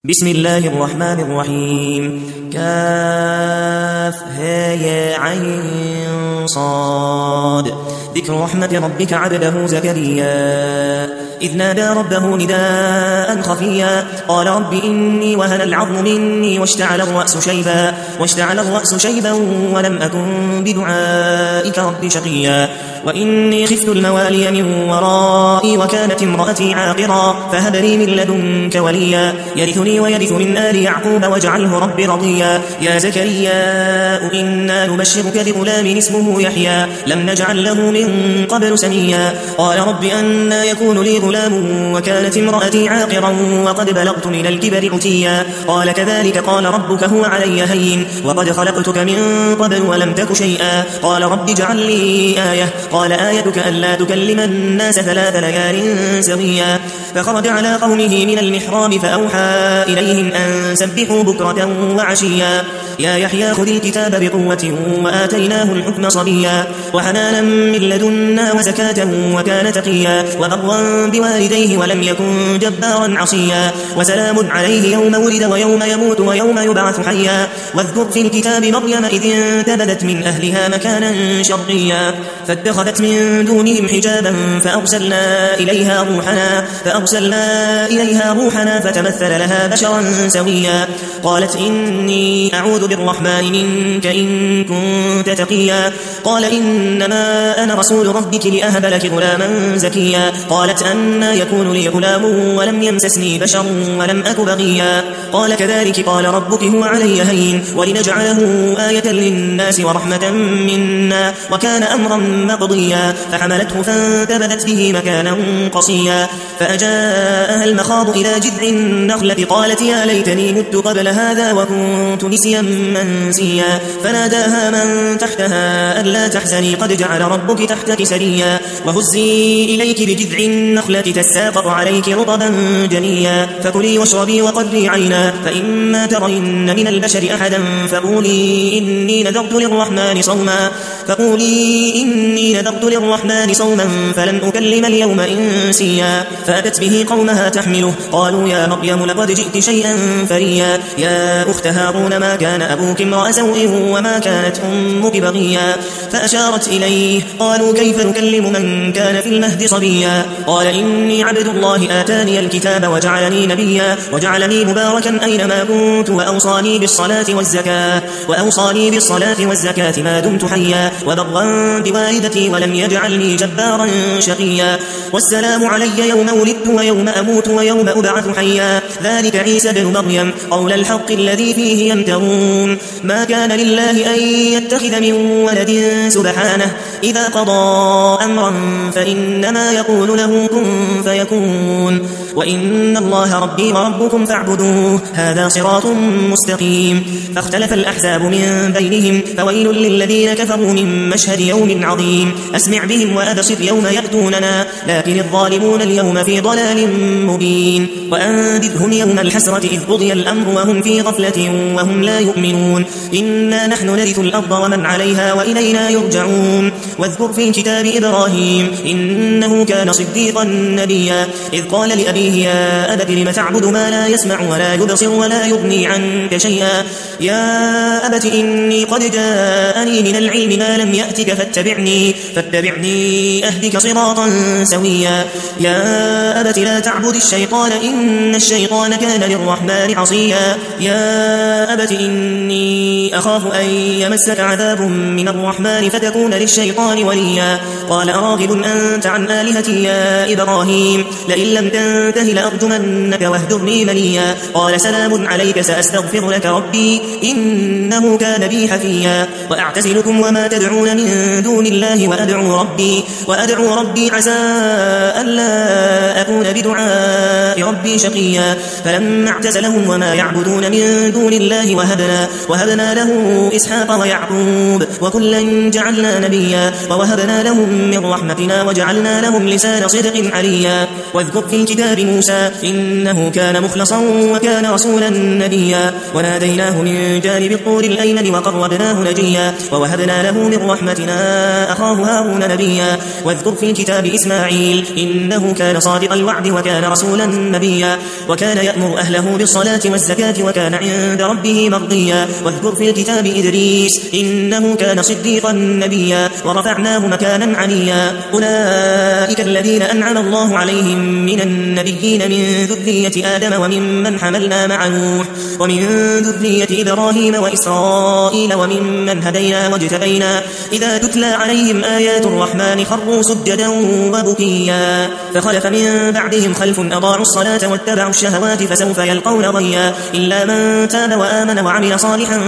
بسم الله الرحمن الرحيم كافها يا عين صاد ذكر رحمة ربك عبده زكريا إذ نادى ربه نداء خفيا قال رب إني وهن العظم مني واشتعل الرأس شيبا ولم أكن بدعائك رب شقيا وإني خفت الموالي من ورائي وكانت امرأتي عاقرا فهب لي من لدنك وليا يرثني ويرث من آل يعقوب واجعله رب رضيا يا زكريا إنا نبشرك بغلام اسمه يحيى لم نجعل له من قبل سميا قال رب أنى يكون لي غلام وكانت امرأتي عاقرا وقد بلغت من الكبر عتيا قال كذلك قال ربك هو علي هين وقد خلقتك من قبل ولم تك شيئا قال رب اجعل لي آية قال آيتك ألا تكلم الناس 3 ليال سويا فخرج على قومه من المحراب فأوحى إليهم أن سبحوا بكرة وعشيا يا يحيى خذ الكتاب بقوة وآتيناه الحكم صبيا وحنانا من لدنا وزكاة وكان تقيا وبرا بوالديه ولم يكن جبارا عصيا وسلام عليه يوم ولد ويوم يموت ويوم يبعث حيا واذكر في الكتاب مريم إذ انتبذت من أهلها مكانا شرقيا فاتخذت من دونهم حجابا فأرسلنا إليها روحنا فتمثل لها بشرا سويا قالت إني أعوذ بالرحمن منك إن كنت تقيا قال إنما أنا رسول ربك لأهب لك غلاما زكيا قالت أنى يكون لي غلام ولم يمسسني بشر ولم أك بغيا قال كذلك قال ربك هو علي هين ولنجعله آية للناس ورحمة منا وكان أمرا مقضيا فحملته فانتبذت به مكانا قصيا فأجاءها المخاض إلى جذع النخلة قالت يا ليتني مت قبل هذا وكنت نسيا منسيا فناداها من تحتها ألا تحزني قد جعل ربك تحتك سريا وهزي إليك بجذع النخلة تساقط عليك رطبا جنيا فكلي واشربي وقري عينا فإما ترين من البشر أحدا فقولي إني نذرت للرحمن صوما فلن أكلم اليوم إنسيا فأتت به قومها تحمله قالوا يا مريم لقد جئت شيئا فريا يا أخت هارون ما كان أبوك امرأ سوء وما كانت أمك بغيا فأشارت إليه قالوا كيف نكلم من كان في المهد صبيا قال إني عبد الله آتاني الكتاب وجعلني نبيا وجعلني مباركا أينما كنت وأوصاني بالصلاة والزكاة ما دمت حيا وبرا بوالدتي ولم يجعلني جبارا شقيا والسلام علي يوم ولدت ويوم أموت ويوم أبعث حيا ذلك عيسى بن مريم قول الحق الذي فيه يمترون ما كان لله أن يتخذ من ولد سبحانه إذا قضى أمرا فإنما يقول له كن فيكون وإن الله ربي وربكم فاعبدوه هذا صراط مستقيم فاختلف الأحزاب من بينهم فويل للذين كفروا من مشهد يوم عظيم أسمع بهم وأبصر يوم يأتوننا لكن الظالمون اليوم في ضلال مبين وأنذرهم يوم الحسرة إذ قضي الأمر وهم في غفلة وهم لا يؤمنون إنا نحن نرث الأرض ومن عليها وإلينا يرجعون واذكر في الكتاب إبراهيم إنه كان صديقا نبيا إذ قال لأبيه يا أبت لم تعبد ما لا يسمع ولا يبصر ولا يغني عنك شيئا يا أبت إني قد جاءني من العلم ما لم يأتك فاتبعني أهدك صراطا سويا يا أبت لا تعبد الشيطان إن الشيطان كان للرحمن عصيا يا أبت إني أخاف أن يمسك عذاب من الرحمن فتكون للشيطان وليا قال أراغب أنت عن آلهتي يا إبراهيم لئن لم تنته لأرجمنك واهجرني مليا قال سلام عليك سأستغفر لك ربي إنه كان بي حفيا وأعتزلكم وما تدعون من دون الله وأدعو ربي عسى ألا أكون بدعاء ربي شقيا فلما اعتزلهم وما يعبدون من دون الله وهبنا له إسحاق ويعقوب وكلا جعلنا نبيا ووهبنا لهم من رحمتنا وجعلنا لهم لسان صدق عليا واذكر في الكتاب موسى إنه كان مخلصا وكان رسولا نبيا وناديناه من جانب الطور الأيمن وقربناه نجيا ووهبنا له من رحمتنا أخاه هارون نبيا واذكر في الكتاب إسماعيل إنه كان صادق الوعد وكان رسولا نبيا وكان يأمر أهله بالصلاة والزكاة وكان عند ربه مرضيا واذكر في الكتاب إدريس إنه كان صديقا نبيا ورفعناه مكانا عليا أولئك الذين أنعم الله عليهم من النبيين من ذرية آدم وممن حملنا مع نوح ومن ذرية إبراهيم وإسرائيل وممن هدينا واجتبينا إذا تتلى عليهم آيات الرحمن خروا سجدا وبكيا فخلف من بعدهم خلف أضاعوا الصلاة واتبعوا الشهوات فسوف يلقون غيا إلا من تاب وآمن وعمل صالحا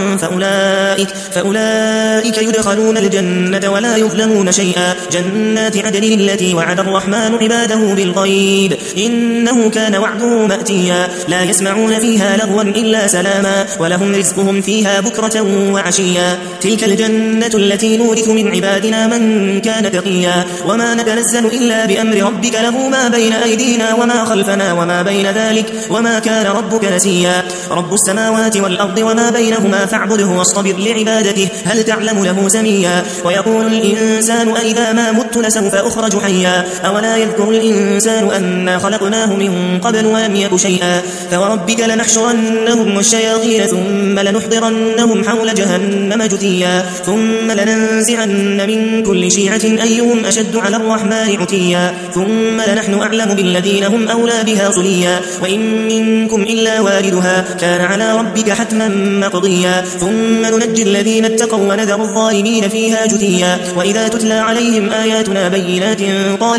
فأولئك يدخلون الجنة ولا يظلمون شيئا جنات عدن التي وعد الرحمن عباده بالغيب إنه كان وعده مأتيا لا يسمعون فيها لغوا إلا سلاما ولهم رزقهم فيها بكرة وعشيا تلك الجنة التي نورث من عبادنا من كان تقيا وما نتنزل إلا بأمر ربك له ما بين أيدينا وما خلفنا وما بين ذلك وما كان ربك نسيا رب السماوات والأرض وما بينهما فاعبده واصطبر لعبادته هل تعلم له سميا ويقول الإنسان أئذا ما مت لسوف أخرج حيا أولا يذكر الإنسان أنا خلقناه من قبل ولم يك شيئا فوربك لنحشرنهم والشياطين ثم لنحضرنهم حول جهنم جثيا ثم لننزعن من كل شيعة أيهم أشد على الرحمن عتيا ثم لنحن أعلم بالذين هم أولى بها صليا وإن منكم إلا واردها كان على ربك حتما مقضيا ثم ننجي الذين اتقوا ونذر الظالمين فيها جثيا وإذا تتلى عليهم آياتنا بينات قال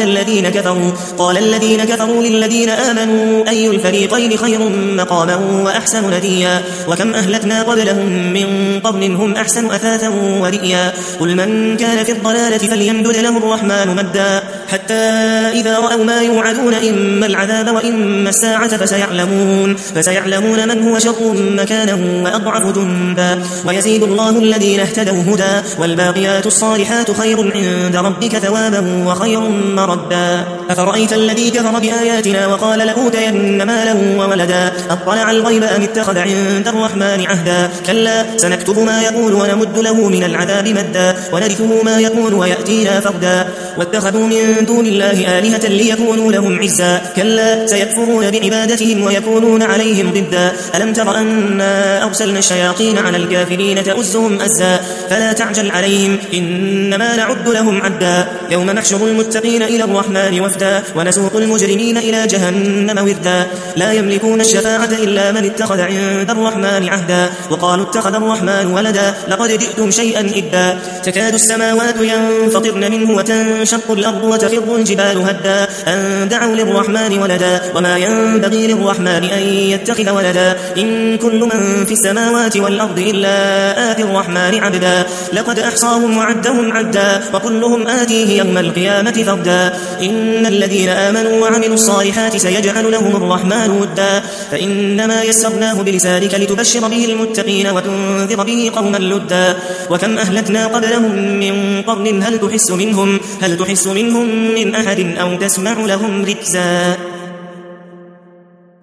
الذين كفروا للذين آمنوا أي الفريقين خير مقاما وأحسن نديا وكم أهلكنا قبلهم من قرن هم أحسن أثاثا ورئيا قل من كان في الضلالة فليمدد له الرحمن مدا حتى إذا رأوا ما يوعدون إما العذاب وإما الساعة فسيعلمون من هو شر مكانا وأضعف جندا ويزيد الله الذين اهتدوا هدى والباقيات الصالحات خير عند ربك ثوابا وخير مردا أفرأيت الذي كفر بآياتنا وقال لأوتين مالا وولدا أطلع الغيب أم اتخذ عند الرحمن عهدا كلا سنكتب ما يقول ونمد له من العذاب مدا ونرثه ما يقول ويأتينا فردا واتخذوا من دون الله آلهة ليكونوا لهم عزا كلا سيكفرون بعبادتهم ويكونون عليهم ضدا ألم تر أنا أرسلنا الشياطين على الكافرين تؤزهم أزا فلا تعجل عليهم إنما نعد لهم عدا يوم نحشر المتقين إلى الرحمن وفدا ونسوق المجرمين إلى جهنم وردا لا يملكون الشفاعة إلا من اتخذ عند الرحمن عهدا وقالوا اتخذ الرحمن ولدا لقد جئتم شيئا إدا تكاد السماوات ينفطرن منه وتنشق الأرض وتخر الجبال هدا أن دعوا للرحمن ولدا وما ينبغي للرحمن أن يتخذ ولدا إن كل من في السماوات والأرض إلا آتي الرحمن عبدا لقد أحصاهم وعدهم عدا وكلهم آتيه يوم القيامة فردا إن الذين آمنوا وعملوا الصالحات سيجعل لهم الرحمن ودا فإنما يسرناه بلسانك لتبشر به المتقين وتنذر به قوما لدا وكم أهلكنا قبلهم من قرن هل تحس منهم من أحد أو تسمع لهم ركزا